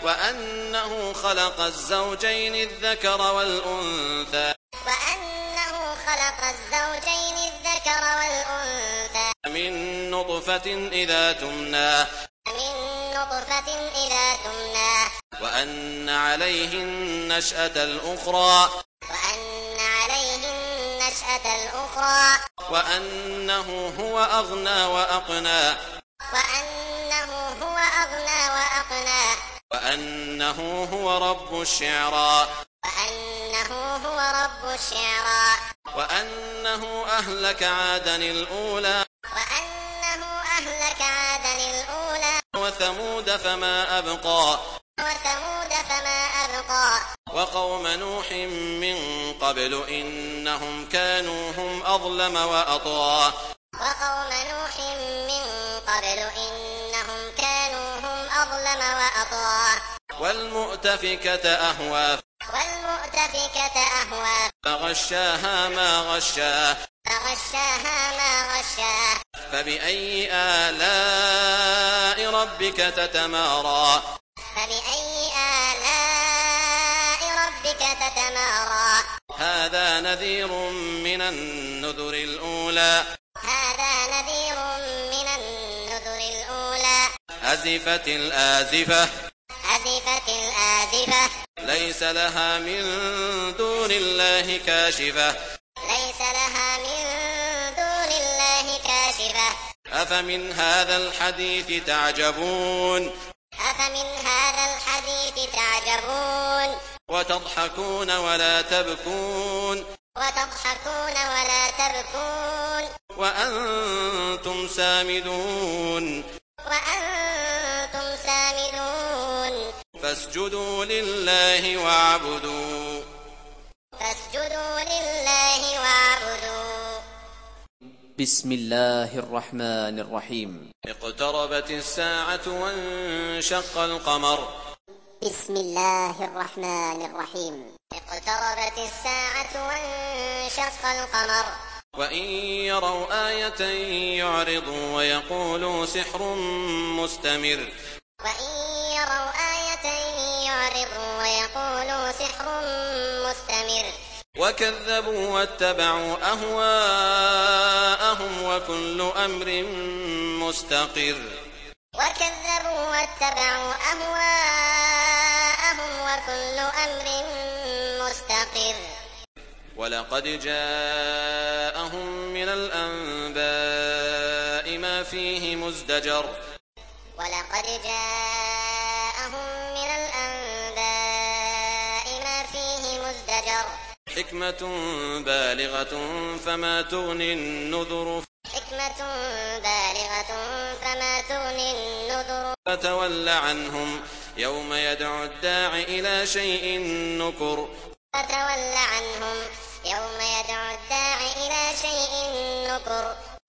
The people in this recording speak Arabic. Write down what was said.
وأنه خلق الزوجين الذكر والأنثى من نطفة إذا تمنى وأن عليه النشأة الأخرى وأنه هو أغنى وأقنى وأنه هو رب الشعرى وأنه أهلك عادا الأولى وثمود فما أبقى وقوم نوح من قبل إنهم كانوا هم أظلم وأطغى والمؤتفكة أهوى فغشاها ما غشا فبأي آلاء ربك تتمارى هذا نذير من النذر الأولى أزفت الآزفة ليس لها من دون الله كاشفة أفمن هذا الحديث تعجبون وتضحكون ولا تبكون وأنتم سامدون فاسجدوا لله واعبدوا بسم الله الرحمن الرحيم اقتربت الساعة وانشق القمر بسم الله الرحمن الرحيم اقتربت الساعة وانشق القمر وإن يروا آية يعرضوا ويقولوا سحر مستمر وكذبوا واتبعوا أهواءهم وكل أمر مستقر ولقد جاءهم من الأنباء ما فيه مزدجر حكمة بالغة فما تغني النذر فتول عنهم يوم يدعو الداع إلى شيء نكر